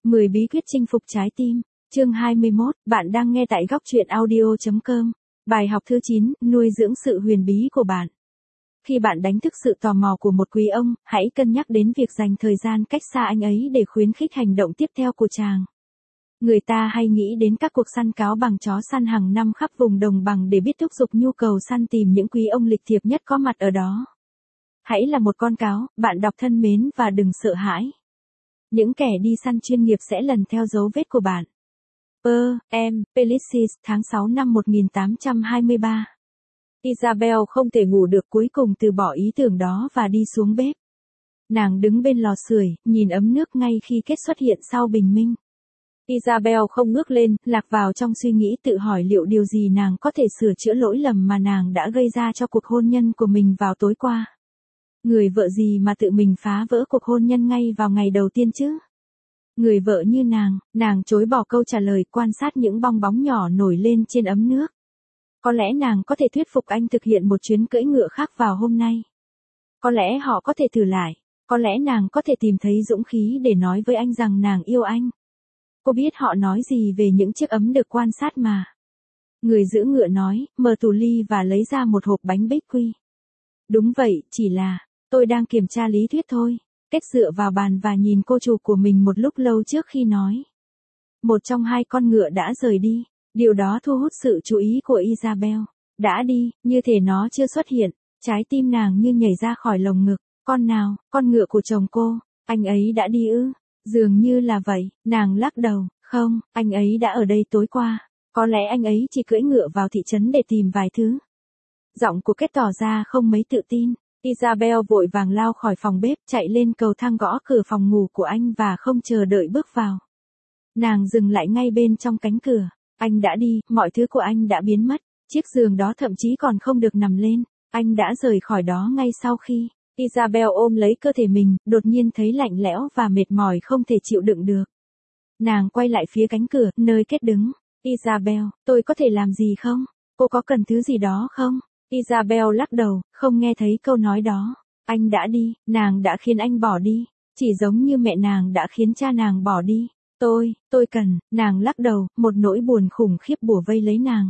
10 bí quyết chinh phục trái tim. Chương 21, bạn đang nghe tại góc truyện audio.com. Bài học thứ 9, nuôi dưỡng sự huyền bí của bạn. Khi bạn đánh thức sự tò mò của một quý ông, hãy cân nhắc đến việc dành thời gian cách xa anh ấy để khuyến khích hành động tiếp theo của chàng. Người ta hay nghĩ đến các cuộc săn cáo bằng chó săn hàng năm khắp vùng đồng bằng để biết thúc giục nhu cầu săn tìm những quý ông lịch thiệp nhất có mặt ở đó. Hãy là một con cáo, bạn đọc thân mến, và đừng sợ hãi. Những kẻ đi săn chuyên nghiệp sẽ lần theo dấu vết của bạn. Pellicis, tháng 6 năm 1823. Isabel không thể ngủ được, cuối cùng từ bỏ ý tưởng đó và đi xuống bếp. Nàng đứng bên lò sưởi, nhìn ấm nước ngay khi kết xuất hiện sau bình minh. Isabel không ngước lên, lạc vào trong suy nghĩ, tự hỏi liệu điều gì nàng có thể sửa chữa lỗi lầm mà nàng đã gây ra cho cuộc hôn nhân của mình vào tối qua. Người vợ gì mà tự mình phá vỡ cuộc hôn nhân ngay vào ngày đầu tiên chứ? Người vợ như nàng chối bỏ câu trả lời, quan sát những bong bóng nhỏ nổi lên trên ấm nước. Có lẽ nàng có thể thuyết phục anh thực hiện một chuyến cưỡi ngựa khác vào hôm nay. Có lẽ họ có thể thử lại. Có lẽ nàng có thể tìm thấy dũng khí để nói với anh rằng nàng yêu anh. Cô biết họ nói gì về những chiếc ấm được quan sát mà. Người giữ ngựa nói, mở tủ ly và lấy ra một hộp bánh bích quy. Đúng vậy, chỉ là, tôi đang kiểm tra lý thuyết thôi. Kết dựa vào bàn và nhìn cô chủ của mình một lúc lâu trước khi nói. Một trong hai con ngựa đã rời đi. Điều đó thu hút sự chú ý của Isabel. Đã đi, như thể nó chưa xuất hiện. Trái tim nàng như nhảy ra khỏi lồng ngực. Con nào, con ngựa của chồng cô, anh ấy đã đi ư? Dường như là vậy, nàng lắc đầu. Không, anh ấy đã ở đây tối qua. Có lẽ anh ấy chỉ cưỡi ngựa vào thị trấn để tìm vài thứ. Giọng của Kết tỏ ra không mấy tự tin. Isabel vội vàng lao khỏi phòng bếp, chạy lên cầu thang, gõ cửa phòng ngủ của anh và không chờ đợi bước vào. Nàng dừng lại ngay bên trong cánh cửa. Anh đã đi, mọi thứ của anh đã biến mất. Chiếc giường đó thậm chí còn không được nằm lên. Anh đã rời khỏi đó ngay sau khi Isabel ôm lấy cơ thể mình, đột nhiên thấy lạnh lẽo và mệt mỏi không thể chịu đựng được. Nàng quay lại phía cánh cửa, nơi Kết đứng. Isabel, tôi có thể làm gì không? Cô có cần thứ gì đó không? Isabel lắc đầu, không nghe thấy câu nói đó. Anh đã đi, nàng đã khiến anh bỏ đi. Chỉ giống như mẹ nàng đã khiến cha nàng bỏ đi. Tôi cần, nàng lắc đầu, một nỗi buồn khủng khiếp bủa vây lấy nàng.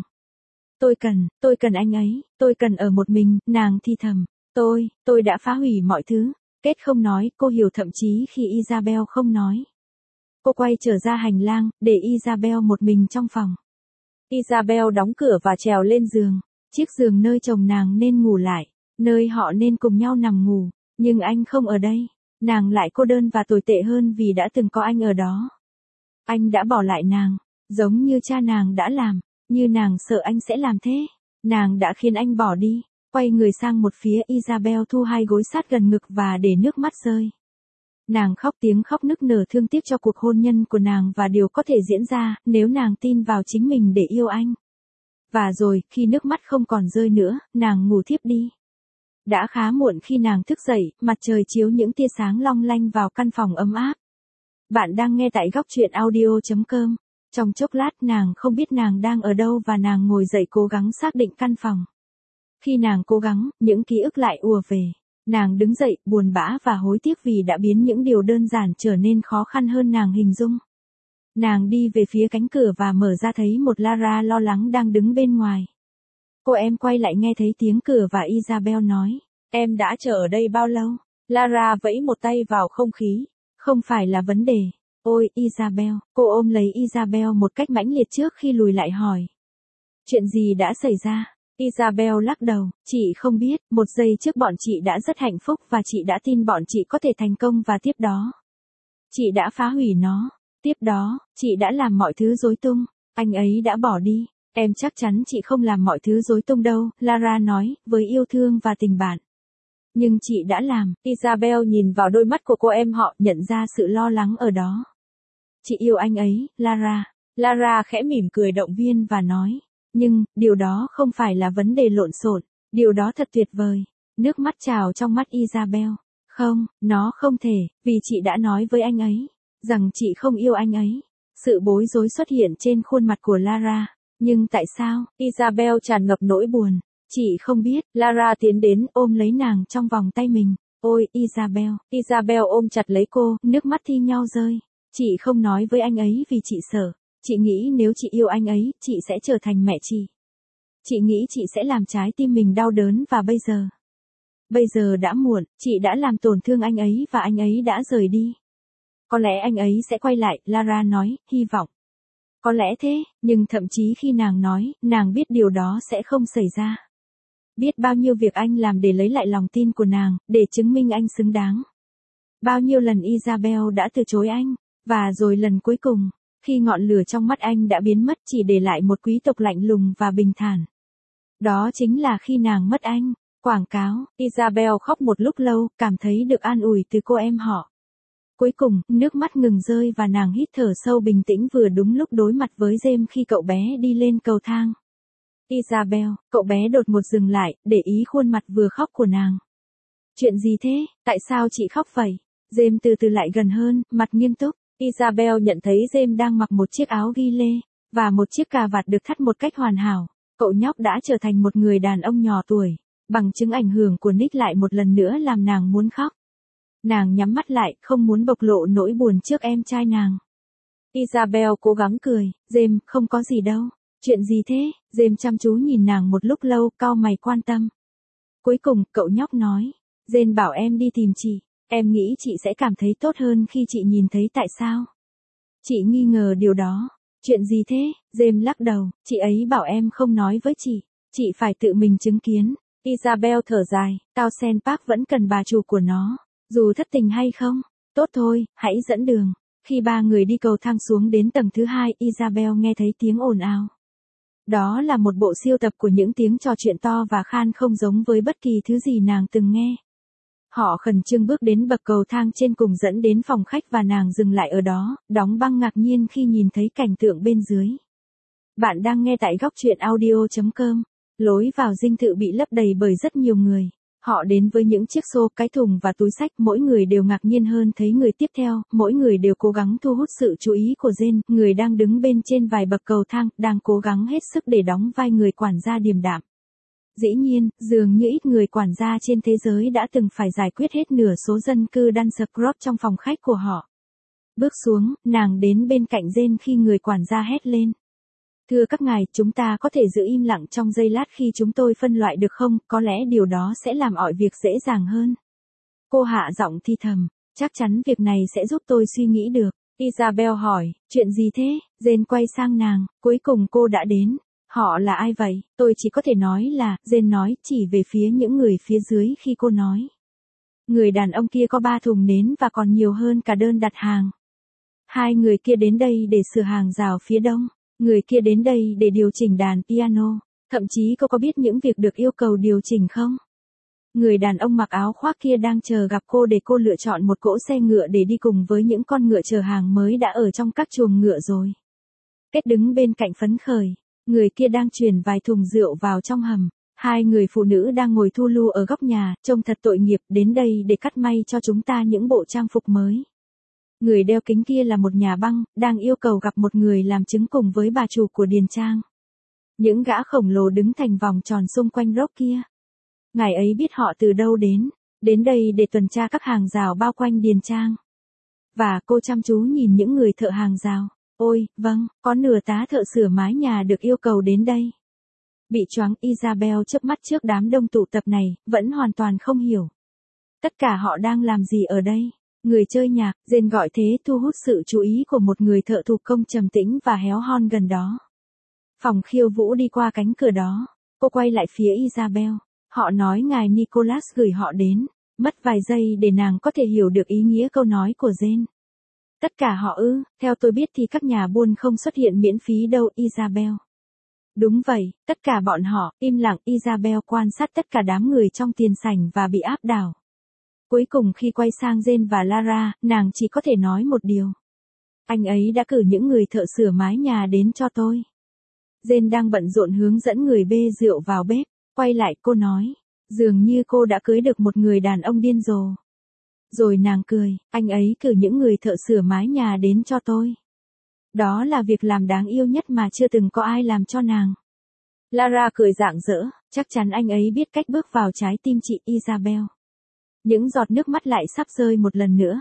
Tôi cần anh ấy, tôi cần ở một mình, nàng thì thầm. Tôi đã phá hủy mọi thứ. Kết không nói, cô hiểu thậm chí khi Isabel không nói. Cô quay trở ra hành lang, để Isabel một mình trong phòng. Isabel đóng cửa và trèo lên giường. Chiếc giường nơi chồng nàng nên ngủ lại, nơi họ nên cùng nhau nằm ngủ, nhưng anh không ở đây. Nàng lại cô đơn và tồi tệ hơn vì đã từng có anh ở đó. Anh đã bỏ lại nàng, giống như cha nàng đã làm, như nàng sợ anh sẽ làm thế. Nàng đã khiến anh bỏ đi. Quay người sang một phía, Isabel thu hai gối sát gần ngực và để nước mắt rơi. Nàng khóc tiếng khóc nức nở thương tiếc cho cuộc hôn nhân của nàng và điều có thể diễn ra nếu nàng tin vào chính mình để yêu anh. Và rồi, khi nước mắt không còn rơi nữa, nàng ngủ thiếp đi. Đã khá muộn khi nàng thức dậy, mặt trời chiếu những tia sáng long lanh vào căn phòng ấm áp. Bạn đang nghe tại góc truyện audio.com. Trong chốc lát nàng không biết nàng đang ở đâu và nàng ngồi dậy cố gắng xác định căn phòng. Khi nàng cố gắng, những ký ức lại ùa về. Nàng đứng dậy, buồn bã và hối tiếc vì đã biến những điều đơn giản trở nên khó khăn hơn nàng hình dung. Nàng đi về phía cánh cửa và mở ra thấy một Lara lo lắng đang đứng bên ngoài. Cô em quay lại nghe thấy tiếng cửa và Isabel nói. Em đã chờ ở đây bao lâu? Lara vẫy một tay vào không khí. Không phải là vấn đề. Ôi, Isabel, cô ôm lấy Isabel một cách mãnh liệt trước khi lùi lại hỏi. Chuyện gì đã xảy ra? Isabel lắc đầu, chị không biết, một giây trước bọn chị đã rất hạnh phúc và chị đã tin bọn chị có thể thành công và tiếp đó. Chị đã phá hủy nó. Tiếp đó, chị đã làm mọi thứ rối tung. Anh ấy đã bỏ đi. Em chắc chắn chị không làm mọi thứ rối tung đâu, Lara nói, với yêu thương và tình bạn. Nhưng chị đã làm. Isabel nhìn vào đôi mắt của cô em họ, nhận ra sự lo lắng ở đó. Chị yêu anh ấy, Lara. Lara khẽ mỉm cười động viên và nói. Nhưng, điều đó không phải là vấn đề lộn xộn. Điều đó thật tuyệt vời. Nước mắt trào trong mắt Isabel. Không, nó không thể, vì chị đã nói với anh ấy. Rằng chị không yêu anh ấy. Sự bối rối xuất hiện trên khuôn mặt của Lara. Nhưng tại sao? Isabel tràn ngập nỗi buồn. Chị không biết. Lara tiến đến ôm lấy nàng trong vòng tay mình. Ôi, Isabel. Isabel ôm chặt lấy cô, nước mắt thi nhau rơi. Chị không nói với anh ấy vì chị sợ. Chị nghĩ nếu chị yêu anh ấy, chị sẽ trở thành mẹ chị. Chị nghĩ chị sẽ làm trái tim mình đau đớn và bây giờ đã muộn, chị đã làm tổn thương anh ấy và anh ấy đã rời đi. Có lẽ anh ấy sẽ quay lại, Lara nói, hy vọng. Có lẽ thế, nhưng thậm chí khi nàng nói, nàng biết điều đó sẽ không xảy ra. Biết bao nhiêu việc anh làm để lấy lại lòng tin của nàng, để chứng minh anh xứng đáng. Bao nhiêu lần Isabel đã từ chối anh, và rồi lần cuối cùng, khi ngọn lửa trong mắt anh đã biến mất chỉ để lại một quý tộc lạnh lùng và bình thản. Đó chính là khi nàng mất anh. Quảng cáo, Isabel khóc một lúc lâu, cảm thấy được an ủi từ cô em họ. Cuối cùng, nước mắt ngừng rơi và nàng hít thở sâu bình tĩnh vừa đúng lúc đối mặt với James khi cậu bé đi lên cầu thang. Isabel, cậu bé đột ngột dừng lại, để ý khuôn mặt vừa khóc của nàng. Chuyện gì thế, tại sao chị khóc vậy? James từ từ lại gần hơn, mặt nghiêm túc. Isabel nhận thấy James đang mặc một chiếc áo ghi lê, và một chiếc cà vạt được thắt một cách hoàn hảo. Cậu nhóc đã trở thành một người đàn ông nhỏ tuổi. Bằng chứng ảnh hưởng của Nick lại một lần nữa làm nàng muốn khóc. Nàng nhắm mắt lại, không muốn bộc lộ nỗi buồn trước em trai nàng. Isabel cố gắng cười, James, không có gì đâu. Chuyện gì thế? James chăm chú nhìn nàng một lúc lâu, cau mày quan tâm. Cuối cùng, cậu nhóc nói, James bảo em đi tìm chị. Em nghĩ chị sẽ cảm thấy tốt hơn khi chị nhìn thấy tại sao. Chị nghi ngờ điều đó. Chuyện gì thế? James lắc đầu, chị ấy bảo em không nói với chị. Chị phải tự mình chứng kiến. Isabel thở dài, Townsend Park vẫn cần bà chủ của nó. Dù thất tình hay không, tốt thôi, hãy dẫn đường. Khi ba người đi cầu thang xuống đến tầng thứ 2, Isabel nghe thấy tiếng ồn ào. Đó là một bộ siêu tập của những tiếng trò chuyện to và khan không giống với bất kỳ thứ gì nàng từng nghe. Họ khẩn trương bước đến bậc cầu thang trên cùng dẫn đến phòng khách và nàng dừng lại ở đó, đóng băng ngạc nhiên khi nhìn thấy cảnh tượng bên dưới. Bạn đang nghe tại góc truyện audio.com. Lối vào dinh thự bị lấp đầy bởi rất nhiều người. Họ đến với những chiếc xô, cái thùng và túi xách, mỗi người đều ngạc nhiên hơn thấy người tiếp theo, mỗi người đều cố gắng thu hút sự chú ý của Jane, người đang đứng bên trên vài bậc cầu thang, đang cố gắng hết sức để đóng vai người quản gia điềm đạm. Dĩ nhiên, dường như ít người quản gia trên thế giới đã từng phải giải quyết hết nửa số dân cư Dunscroft trong phòng khách của họ. Bước xuống, nàng đến bên cạnh Jane khi người quản gia hét lên. Thưa các ngài, chúng ta có thể giữ im lặng trong giây lát khi chúng tôi phân loại được không? Có lẽ điều đó sẽ làm mọi việc dễ dàng hơn. Cô hạ giọng thi thầm, chắc chắn việc này sẽ giúp tôi suy nghĩ được. Isabel hỏi, chuyện gì thế? Jane quay sang nàng, cuối cùng cô đã đến. Họ là ai vậy? Tôi chỉ có thể nói là, Jane nói, chỉ về phía những người phía dưới khi cô nói. Người đàn ông kia có 3 thùng nến và còn nhiều hơn cả đơn đặt hàng. Hai người kia đến đây để sửa hàng rào phía đông. Người kia đến đây để điều chỉnh đàn piano. Thậm chí cô có biết những việc được yêu cầu điều chỉnh không? Người đàn ông mặc áo khoác kia đang chờ gặp cô để cô lựa chọn một cỗ xe ngựa để đi cùng với những con ngựa chở hàng mới đã ở trong các chuồng ngựa rồi. Kết đứng bên cạnh phấn khởi. Người kia đang chuyển vài thùng rượu vào trong hầm. Hai người phụ nữ đang ngồi thu lu ở góc nhà, trông thật tội nghiệp, đến đây để cắt may cho chúng ta những bộ trang phục mới. Người đeo kính kia là một nhà băng, đang yêu cầu gặp một người làm chứng cùng với bà chủ của điền trang. Những gã khổng lồ đứng thành vòng tròn xung quanh Rock kia. Ngài ấy biết họ từ đâu đến đây để tuần tra các hàng rào bao quanh điền trang. Và cô chăm chú nhìn những người thợ hàng rào. Ôi, vâng, có nửa tá thợ sửa mái nhà được yêu cầu đến đây. Bị choáng, Isabel chớp mắt trước đám đông tụ tập này, vẫn hoàn toàn không hiểu. Tất cả họ đang làm gì ở đây? Người chơi nhạc, Jane gọi thế thu hút sự chú ý của một người thợ thủ công trầm tĩnh và héo hon gần đó. Phòng khiêu vũ đi qua cánh cửa đó. Cô quay lại phía Isabel. Họ nói ngài Nicholas gửi họ đến. Mất vài giây để nàng có thể hiểu được ý nghĩa câu nói của Jane. Tất cả họ ư, theo tôi biết thì các nhà buôn không xuất hiện miễn phí đâu, Isabel. Đúng vậy, tất cả bọn họ, im lặng, Isabel quan sát tất cả đám người trong tiền sảnh và bị áp đảo. Cuối cùng khi quay sang Jane và Lara, nàng chỉ có thể nói một điều. Anh ấy đã cử những người thợ sửa mái nhà đến cho tôi. Jane đang bận rộn hướng dẫn người bê rượu vào bếp, quay lại cô nói. Dường như cô đã cưới được một người đàn ông điên rồ. Rồi nàng cười, anh ấy cử những người thợ sửa mái nhà đến cho tôi. Đó là việc làm đáng yêu nhất mà chưa từng có ai làm cho nàng. Lara cười rạng rỡ, chắc chắn anh ấy biết cách bước vào trái tim chị Isabel. Những giọt nước mắt lại sắp rơi một lần nữa.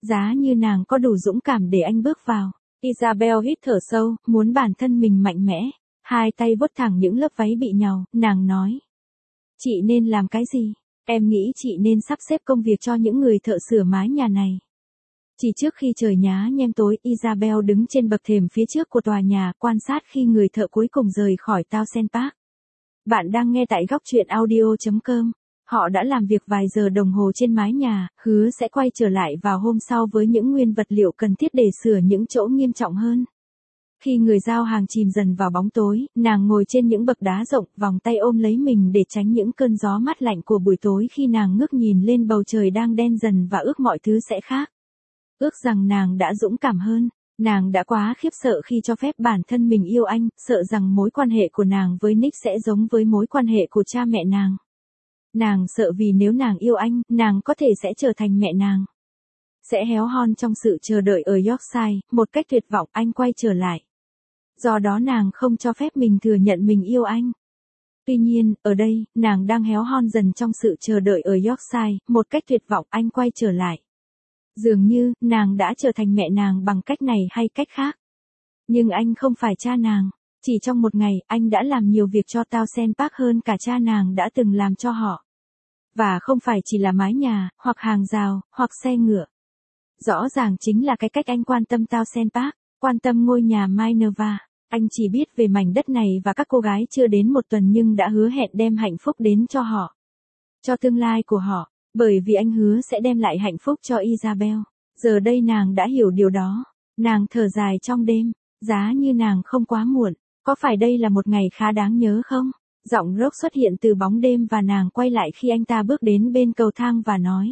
Giá như nàng có đủ dũng cảm để anh bước vào. Isabel hít thở sâu, muốn bản thân mình mạnh mẽ. Hai tay vuốt thẳng những lớp váy bị nhàu, nàng nói. Chị nên làm cái gì? Em nghĩ chị nên sắp xếp công việc cho những người thợ sửa mái nhà này. Chỉ trước khi trời nhá nhem tối, Isabel đứng trên bậc thềm phía trước của tòa nhà, quan sát khi người thợ cuối cùng rời khỏi Townsend Park. Bạn đang nghe tại góc truyện audio.com. Họ đã làm việc vài giờ đồng hồ trên mái nhà, hứa sẽ quay trở lại vào hôm sau với những nguyên vật liệu cần thiết để sửa những chỗ nghiêm trọng hơn. Khi người giao hàng chìm dần vào bóng tối, nàng ngồi trên những bậc đá rộng, vòng tay ôm lấy mình để tránh những cơn gió mát lạnh của buổi tối khi nàng ngước nhìn lên bầu trời đang đen dần và ước mọi thứ sẽ khác. Ước rằng nàng đã dũng cảm hơn. Nàng đã quá khiếp sợ khi cho phép bản thân mình yêu anh, sợ rằng mối quan hệ của nàng với Nick sẽ giống với mối quan hệ của cha mẹ nàng. Nàng sợ vì nếu nàng yêu anh, nàng có thể sẽ trở thành mẹ nàng. Sẽ héo hon trong sự chờ đợi ở Yorkshire, một cách tuyệt vọng anh quay trở lại. Do đó nàng không cho phép mình thừa nhận mình yêu anh. Tuy nhiên, ở đây, nàng đang héo hon dần trong sự chờ đợi ở Yorkshire, một cách tuyệt vọng anh quay trở lại. Dường như, nàng đã trở thành mẹ nàng bằng cách này hay cách khác. Nhưng anh không phải cha nàng. Chỉ trong một ngày, anh đã làm nhiều việc cho Townsend Park hơn cả cha nàng đã từng làm cho họ. Và không phải chỉ là mái nhà, hoặc hàng rào, hoặc xe ngựa. Rõ ràng chính là cái cách anh quan tâm Townsend Park, quan tâm ngôi nhà Minerva. Anh chỉ biết về mảnh đất này và các cô gái chưa đến một tuần nhưng đã hứa hẹn đem hạnh phúc đến cho họ. Cho tương lai của họ. Bởi vì anh hứa sẽ đem lại hạnh phúc cho Isabel. Giờ đây nàng đã hiểu điều đó. Nàng thở dài trong đêm. Giá như nàng không quá muộn. Có phải đây là một ngày khá đáng nhớ không? Giọng Rock xuất hiện từ bóng đêm và nàng quay lại khi anh ta bước đến bên cầu thang và nói.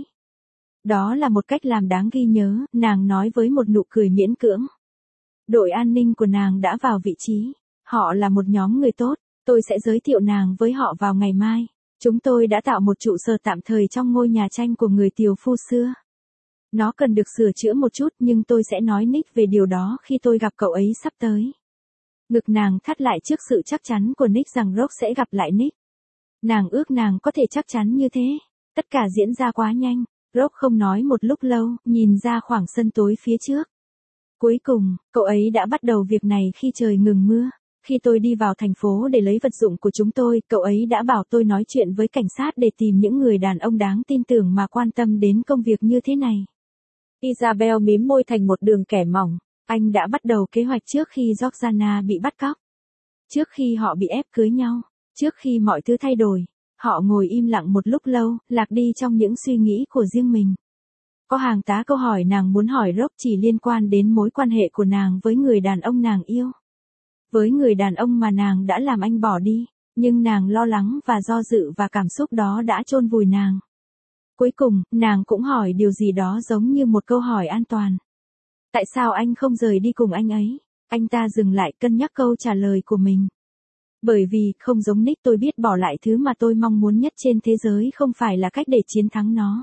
Đó là một cách làm đáng ghi nhớ, nàng nói với một nụ cười miễn cưỡng. Đội an ninh của nàng đã vào vị trí. Họ là một nhóm người tốt. Tôi sẽ giới thiệu nàng với họ vào ngày mai. Chúng tôi đã tạo một trụ sở tạm thời trong ngôi nhà tranh của người tiều phu xưa. Nó cần được sửa chữa một chút nhưng tôi sẽ nói Nick về điều đó khi tôi gặp cậu ấy sắp tới. Ngực nàng thắt lại trước sự chắc chắn của Nick rằng Rock sẽ gặp lại Nick. Nàng ước nàng có thể chắc chắn như thế. Tất cả diễn ra quá nhanh. Rock không nói một lúc lâu, nhìn ra khoảng sân tối phía trước. Cuối cùng, cậu ấy đã bắt đầu việc này khi trời ngừng mưa. Khi tôi đi vào thành phố để lấy vật dụng của chúng tôi, cậu ấy đã bảo tôi nói chuyện với cảnh sát để tìm những người đàn ông đáng tin tưởng mà quan tâm đến công việc như thế này. Isabel mím môi thành một đường kẻ mỏng. Anh đã bắt đầu kế hoạch trước khi Georgiana bị bắt cóc. Trước khi họ bị ép cưới nhau. Trước khi mọi thứ thay đổi. Họ ngồi im lặng một lúc lâu, lạc đi trong những suy nghĩ của riêng mình. Có hàng tá câu hỏi nàng muốn hỏi Rock chỉ liên quan đến mối quan hệ của nàng với người đàn ông nàng yêu. Với người đàn ông mà nàng đã làm anh bỏ đi, nhưng nàng lo lắng và do dự và cảm xúc đó đã chôn vùi nàng. Cuối cùng, nàng cũng hỏi điều gì đó giống như một câu hỏi an toàn. Tại sao anh không rời đi cùng anh ấy? Anh ta dừng lại cân nhắc câu trả lời của mình. Bởi vì, không giống Nick tôi biết bỏ lại thứ mà tôi mong muốn nhất trên thế giới không phải là cách để chiến thắng nó.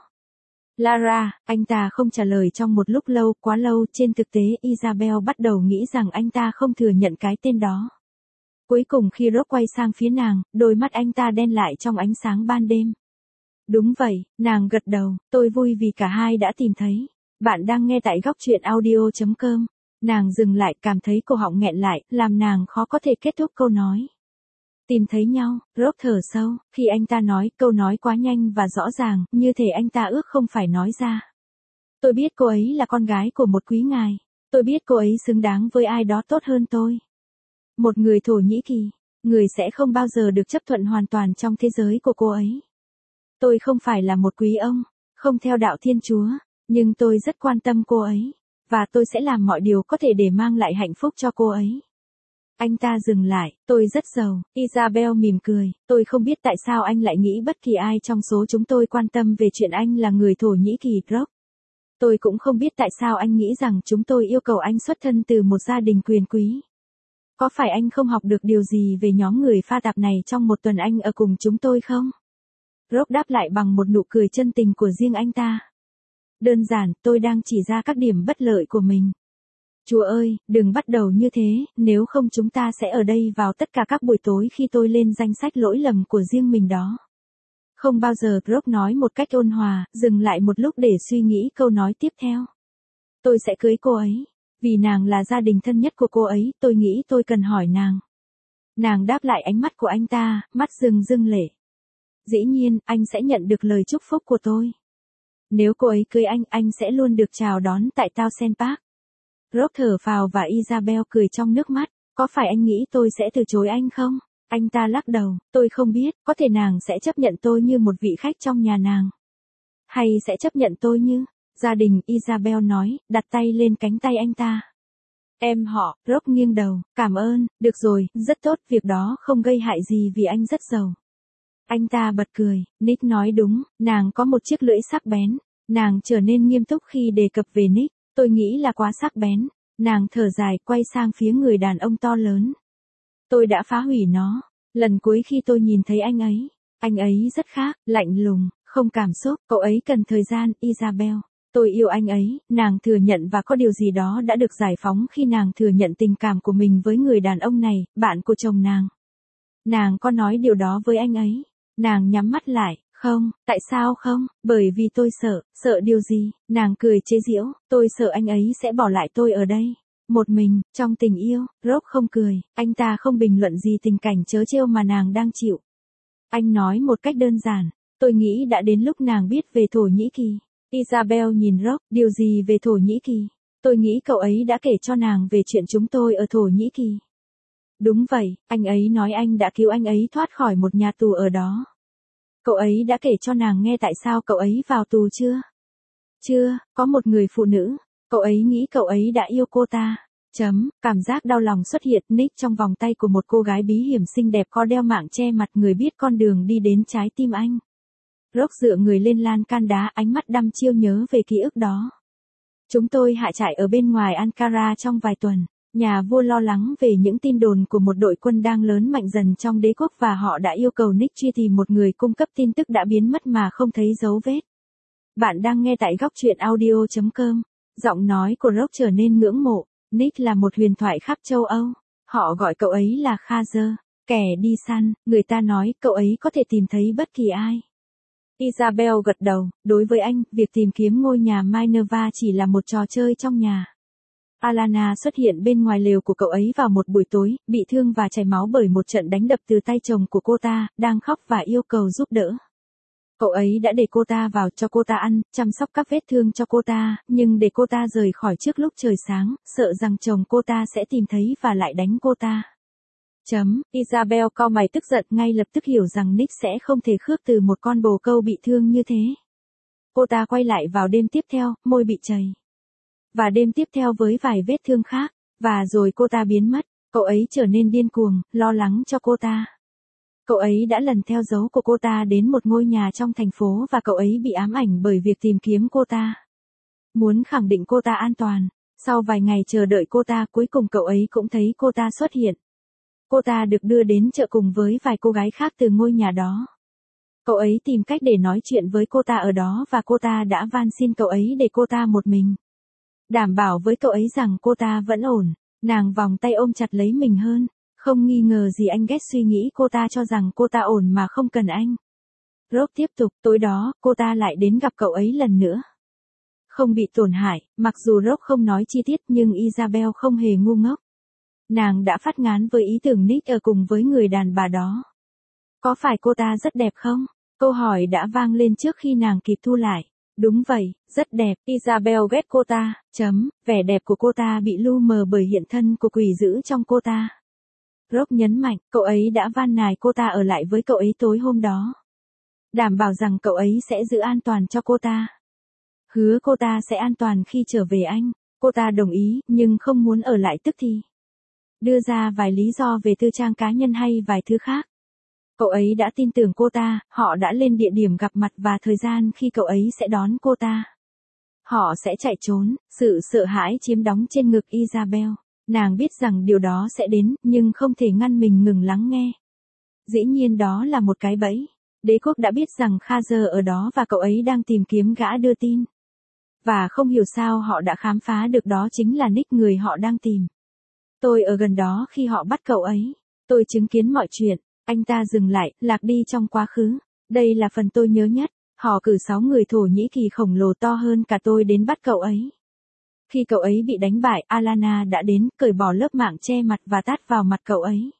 Lara, anh ta không trả lời trong một lúc lâu, quá lâu, trên thực tế Isabel bắt đầu nghĩ rằng anh ta không thừa nhận cái tên đó. Cuối cùng khi Rock quay sang phía nàng, đôi mắt anh ta đen lại trong ánh sáng ban đêm. Đúng vậy, nàng gật đầu, tôi vui vì cả hai đã tìm thấy. Bạn đang nghe tại góc truyện audio.com. Nàng dừng lại, cảm thấy cổ họng nghẹn lại, làm nàng khó có thể kết thúc câu nói. Tìm thấy nhau, Rock thở sâu, khi anh ta nói, câu nói quá nhanh và rõ ràng, như thể anh ta ước không phải nói ra. Tôi biết cô ấy là con gái của một quý ngài. Tôi biết cô ấy xứng đáng với ai đó tốt hơn tôi. Một người Thổ Nhĩ Kỳ, người sẽ không bao giờ được chấp thuận hoàn toàn trong thế giới của cô ấy. Tôi không phải là một quý ông, không theo đạo Thiên Chúa, nhưng tôi rất quan tâm cô ấy, và tôi sẽ làm mọi điều có thể để mang lại hạnh phúc cho cô ấy. Anh ta dừng lại, tôi rất giàu. Isabel mỉm cười, tôi không biết tại sao anh lại nghĩ bất kỳ ai trong số chúng tôi quan tâm về chuyện anh là người Thổ Nhĩ Kỳ, Rock. Tôi cũng không biết tại sao anh nghĩ rằng chúng tôi yêu cầu anh xuất thân từ một gia đình quyền quý. Có phải anh không học được điều gì về nhóm người pha tạp này trong một tuần anh ở cùng chúng tôi không? Rock đáp lại bằng một nụ cười chân tình của riêng anh ta. Đơn giản, tôi đang chỉ ra các điểm bất lợi của mình. Chúa ơi, đừng bắt đầu như thế, nếu không chúng ta sẽ ở đây vào tất cả các buổi tối khi tôi lên danh sách lỗi lầm của riêng mình đó. Không bao giờ, Rock nói một cách ôn hòa, dừng lại một lúc để suy nghĩ câu nói tiếp theo. tôi sẽ cưới cô ấy. Vì nàng là gia đình thân nhất của cô ấy, tôi nghĩ tôi cần hỏi nàng. Nàng đáp lại ánh mắt của anh ta, mắt rưng rưng lệ. Dĩ nhiên, anh sẽ nhận được lời chúc phúc của tôi. Nếu cô ấy cưới anh sẽ luôn được chào đón tại Townsend Park. Rob thở phào và Isabel cười trong nước mắt. Có phải anh nghĩ tôi sẽ từ chối anh không? Anh ta lắc đầu, tôi không biết, có thể nàng sẽ chấp nhận tôi như một vị khách trong nhà nàng. Hay sẽ chấp nhận tôi như... Gia đình, Isabel nói, đặt tay lên cánh tay anh ta. Em họ, Rob nghiêng đầu, cảm ơn, được rồi, rất tốt, việc đó không gây hại gì vì anh rất giàu. Anh ta bật cười, Nick nói đúng, nàng có một chiếc lưỡi sắc bén. Nàng trở nên nghiêm túc khi đề cập về Nick, tôi nghĩ là quá sắc bén. Nàng thở dài, quay sang phía người đàn ông to lớn. Tôi đã phá hủy nó. Lần cuối khi tôi nhìn thấy anh ấy rất khác, lạnh lùng, không cảm xúc, cậu ấy cần thời gian, Isabel. Tôi yêu anh ấy, nàng thừa nhận và có điều gì đó đã được giải phóng khi nàng thừa nhận tình cảm của mình với người đàn ông này, bạn của chồng nàng. Nàng có nói điều đó với anh ấy. Nàng nhắm mắt lại, không, tại sao không, bởi vì tôi sợ điều gì, nàng cười chế giễu, tôi sợ anh ấy sẽ bỏ lại tôi ở đây. Một mình, trong tình yêu, Rob không cười, anh ta không bình luận gì tình cảnh trớ trêu mà nàng đang chịu. Anh nói một cách đơn giản, tôi nghĩ đã đến lúc nàng biết về Thổ Nhĩ Kỳ. Isabel nhìn Rob, điều gì về Thổ Nhĩ Kỳ? Tôi nghĩ cậu ấy đã kể cho nàng về chuyện chúng tôi ở Thổ Nhĩ Kỳ. Đúng vậy, anh ấy nói anh đã cứu anh ấy thoát khỏi một nhà tù ở đó. Cậu ấy đã kể cho nàng nghe tại sao cậu ấy vào tù chưa? Chưa, có một người phụ nữ. Cậu ấy nghĩ cậu ấy đã yêu cô ta. Cảm giác đau lòng xuất hiện Nick trong vòng tay của một cô gái bí hiểm xinh đẹp có đeo mạng che mặt người biết con đường đi đến trái tim anh. Rob dựa người lên lan can đá, ánh mắt đăm chiêu nhớ về ký ức đó. Chúng tôi hạ trại ở bên ngoài Ankara trong vài tuần. Nhà vua lo lắng về những tin đồn của một đội quân đang lớn mạnh dần trong đế quốc và họ đã yêu cầu Nick truy tìm một người cung cấp tin tức đã biến mất mà không thấy dấu vết. Bạn đang nghe tại góc truyện audio.com. Giọng nói của Rob trở nên ngưỡng mộ. Nick là một huyền thoại khắp châu Âu. Họ gọi cậu ấy là Khazer, kẻ đi săn. Người ta nói cậu ấy có thể tìm thấy bất kỳ ai. Isabel gật đầu, đối với anh, việc tìm kiếm ngôi nhà Minerva chỉ là một trò chơi trong nhà. Alana xuất hiện bên ngoài lều của cậu ấy vào một buổi tối, bị thương và chảy máu bởi một trận đánh đập từ tay chồng của cô ta, đang khóc và yêu cầu giúp đỡ. Cậu ấy đã để cô ta vào cho cô ta ăn, chăm sóc các vết thương cho cô ta, nhưng để cô ta rời khỏi trước lúc trời sáng, sợ rằng chồng cô ta sẽ tìm thấy và lại đánh cô ta. Isabel cau mày tức giận ngay lập tức hiểu rằng Nick sẽ không thể khước từ một con bồ câu bị thương như thế. Cô ta quay lại vào đêm tiếp theo, môi bị chảy. Và đêm tiếp theo với vài vết thương khác, và rồi cô ta biến mất, cậu ấy trở nên điên cuồng, lo lắng cho cô ta. Cậu ấy đã lần theo dấu của cô ta đến một ngôi nhà trong thành phố và cậu ấy bị ám ảnh bởi việc tìm kiếm cô ta. Muốn khẳng định cô ta an toàn, sau vài ngày chờ đợi cô ta cuối cùng cậu ấy cũng thấy cô ta xuất hiện. Cô ta được đưa đến chợ cùng với vài cô gái khác từ ngôi nhà đó. Cậu ấy tìm cách để nói chuyện với cô ta ở đó và cô ta đã van xin cậu ấy để cô ta một mình. Đảm bảo với cậu ấy rằng cô ta vẫn ổn, nàng vòng tay ôm chặt lấy mình hơn, không nghi ngờ gì anh ghét suy nghĩ cô ta cho rằng cô ta ổn mà không cần anh. Rob tiếp tục, tối đó, cô ta lại đến gặp cậu ấy lần nữa. Không bị tổn hại, mặc dù Rob không nói chi tiết nhưng Isabel không hề ngu ngốc. Nàng đã phát ngán với ý tưởng Nick ở cùng với người đàn bà đó. Có phải cô ta rất đẹp không? Câu hỏi đã vang lên trước khi nàng kịp thu lại. Đúng vậy, rất đẹp, Isabel ghét cô ta, vẻ đẹp của cô ta bị lu mờ bởi hiện thân của quỷ dữ trong cô ta. Rob nhấn mạnh, cậu ấy đã van nài cô ta ở lại với cậu ấy tối hôm đó. Đảm bảo rằng cậu ấy sẽ giữ an toàn cho cô ta. Hứa cô ta sẽ an toàn khi trở về Anh. Cô ta đồng ý, nhưng không muốn ở lại tức thì. Đưa ra vài lý do về tư trang cá nhân hay vài thứ khác. Cậu ấy đã tin tưởng cô ta, họ đã lên địa điểm gặp mặt và thời gian khi cậu ấy sẽ đón cô ta. Họ sẽ chạy trốn, sự sợ hãi chiếm đóng trên ngực Isabel. Nàng biết rằng điều đó sẽ đến, nhưng không thể ngăn mình ngừng lắng nghe. Dĩ nhiên đó là một cái bẫy. Đế quốc đã biết rằng Khazer ở đó và cậu ấy đang tìm kiếm gã đưa tin. Và không hiểu sao họ đã khám phá được đó chính là Nick người họ đang tìm. Tôi ở gần đó khi họ bắt cậu ấy. Tôi chứng kiến mọi chuyện. Anh ta dừng lại, lạc đi trong quá khứ. Đây là phần tôi nhớ nhất. Họ cử 6 người Thổ Nhĩ Kỳ khổng lồ to hơn cả tôi đến bắt cậu ấy. Khi cậu ấy bị đánh bại, Alana đã đến, cởi bỏ lớp mạng che mặt và tát vào mặt cậu ấy.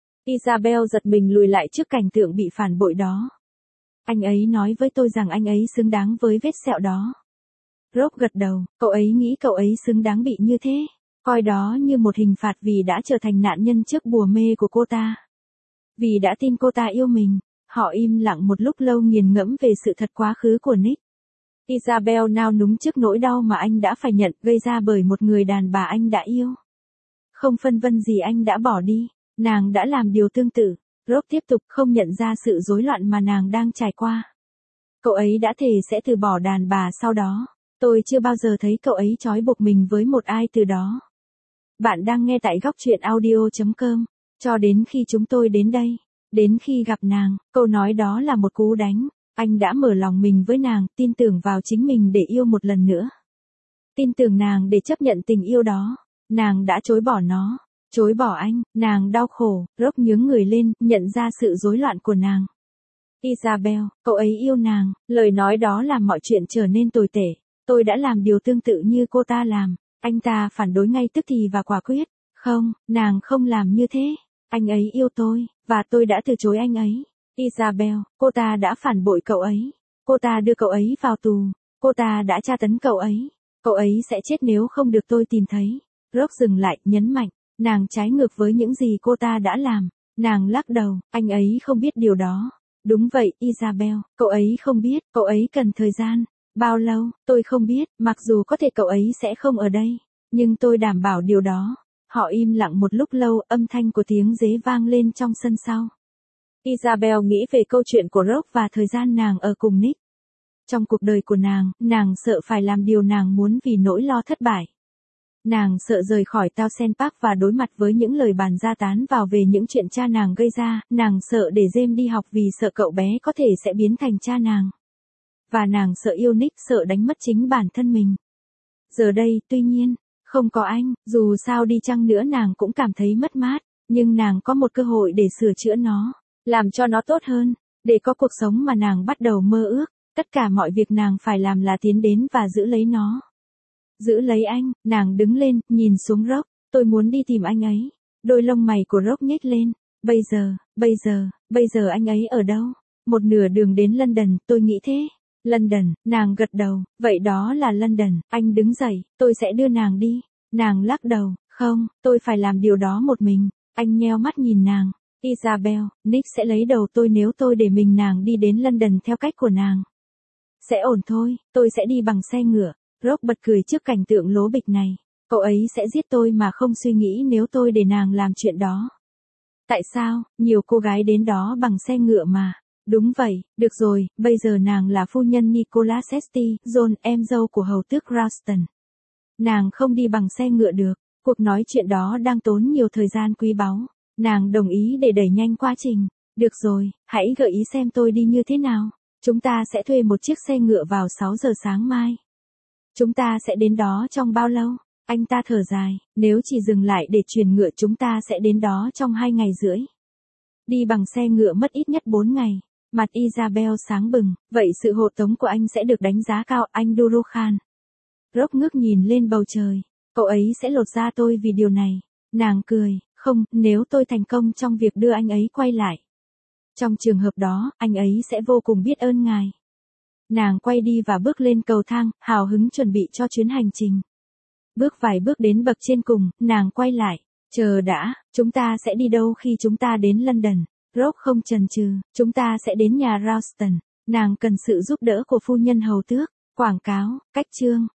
Isabel giật mình lùi lại trước cảnh tượng bị phản bội đó. Anh ấy nói với tôi rằng anh ấy xứng đáng với vết sẹo đó. Rob gật đầu, cậu ấy nghĩ cậu ấy xứng đáng bị như thế, coi đó như một hình phạt vì đã trở thành nạn nhân trước bùa mê của cô ta. Vì đã tin cô ta yêu mình, họ im lặng một lúc lâu nghiền ngẫm về sự thật quá khứ của Nick. Isabel nao núng trước nỗi đau mà anh đã phải nhận gây ra bởi một người đàn bà anh đã yêu. Không phân vân gì anh đã bỏ đi, nàng đã làm điều tương tự. Rob tiếp tục không nhận ra sự rối loạn mà nàng đang trải qua. Cậu ấy đã thề sẽ từ bỏ đàn bà sau đó. Tôi chưa bao giờ thấy cậu ấy trói buộc mình với một ai từ đó. Bạn đang nghe tại góc truyện audio.com. Cho đến khi chúng tôi đến đây, đến khi gặp nàng, câu nói đó là một cú đánh. Anh đã mở lòng mình với nàng, tin tưởng vào chính mình để yêu một lần nữa. Tin tưởng nàng để chấp nhận tình yêu đó. Nàng đã chối bỏ nó. Chối bỏ anh, nàng đau khổ. Rob nhướng người lên, nhận ra sự rối loạn của nàng. Isabel, cậu ấy yêu nàng, lời nói đó làm mọi chuyện trở nên tồi tệ. Tôi đã làm điều tương tự như cô ta làm. Anh ta phản đối ngay tức thì và quả quyết. Không, nàng không làm như thế. Anh ấy yêu tôi, và tôi đã từ chối anh ấy. Isabel, cô ta đã phản bội cậu ấy. Cô ta đưa cậu ấy vào tù. Cô ta đã tra tấn cậu ấy. Cậu ấy sẽ chết nếu không được tôi tìm thấy. Rob dừng lại, nhấn mạnh. Nàng trái ngược với những gì cô ta đã làm. Nàng lắc đầu, anh ấy không biết điều đó. Đúng vậy, Isabel, cậu ấy không biết, cậu ấy cần thời gian. Bao lâu, tôi không biết, mặc dù có thể cậu ấy sẽ không ở đây. Nhưng tôi đảm bảo điều đó. Họ im lặng một lúc lâu, âm thanh của tiếng dế vang lên trong sân sau. Isabel nghĩ về câu chuyện của Rob và thời gian nàng ở cùng Nick. Trong cuộc đời của nàng sợ phải làm điều nàng muốn vì nỗi lo thất bại. Nàng sợ rời khỏi Townsend Park và đối mặt với những lời bàn ra tán vào về những chuyện cha nàng gây ra, nàng sợ để James đi học vì sợ cậu bé có thể sẽ biến thành cha nàng. Và nàng sợ yêu Nick, sợ đánh mất chính bản thân mình. Giờ đây, tuy nhiên, không có anh, dù sao đi chăng nữa nàng cũng cảm thấy mất mát, nhưng nàng có một cơ hội để sửa chữa nó, làm cho nó tốt hơn, để có cuộc sống mà nàng bắt đầu mơ ước. Tất cả mọi việc nàng phải làm là tiến đến và giữ lấy nó. Giữ lấy anh, nàng đứng lên, nhìn xuống Rob, tôi muốn đi tìm anh ấy. Đôi lông mày của Rob nhếch lên. Bây giờ anh ấy ở đâu? Một nửa đường đến London, tôi nghĩ thế. London, nàng gật đầu, vậy đó là London, anh đứng dậy, tôi sẽ đưa nàng đi. Nàng lắc đầu, không, tôi phải làm điều đó một mình. Anh nheo mắt nhìn nàng. Isabel, Nick sẽ lấy đầu tôi nếu tôi để mình nàng đi đến London theo cách của nàng. Sẽ ổn thôi, tôi sẽ đi bằng xe ngựa. Rob bật cười trước cảnh tượng lố bịch này. Cậu ấy sẽ giết tôi mà không suy nghĩ nếu tôi để nàng làm chuyện đó. Tại sao, nhiều cô gái đến đó bằng xe ngựa mà. Đúng vậy, được rồi, bây giờ nàng là phu nhân Nicholas Sesti, John, em dâu của hầu tước Ralston. Nàng không đi bằng xe ngựa được, cuộc nói chuyện đó đang tốn nhiều thời gian quý báu. Nàng đồng ý để đẩy nhanh quá trình. Được rồi, hãy gợi ý xem tôi đi như thế nào. Chúng ta sẽ thuê một chiếc xe ngựa vào 6 giờ sáng mai. Chúng ta sẽ đến đó trong bao lâu? Anh ta thở dài, nếu chỉ dừng lại để chuyển ngựa chúng ta sẽ đến đó trong 2 ngày rưỡi. Đi bằng xe ngựa mất ít nhất 4 ngày. Mặt Isabel sáng bừng, vậy sự hộ tống của anh sẽ được đánh giá cao, anh Durokhan. Rob ngước nhìn lên bầu trời, cậu ấy sẽ lột da tôi vì điều này. Nàng cười, không, nếu tôi thành công trong việc đưa anh ấy quay lại. Trong trường hợp đó, anh ấy sẽ vô cùng biết ơn ngài. Nàng quay đi và bước lên cầu thang, hào hứng chuẩn bị cho chuyến hành trình. Bước vài bước đến bậc trên cùng, nàng quay lại. Chờ đã, chúng ta sẽ đi đâu khi chúng ta đến London? Rob không chần chừ, chúng ta sẽ đến nhà Ralston. Nàng cần sự giúp đỡ của phu nhân hầu tước. Quảng cáo, cách chương.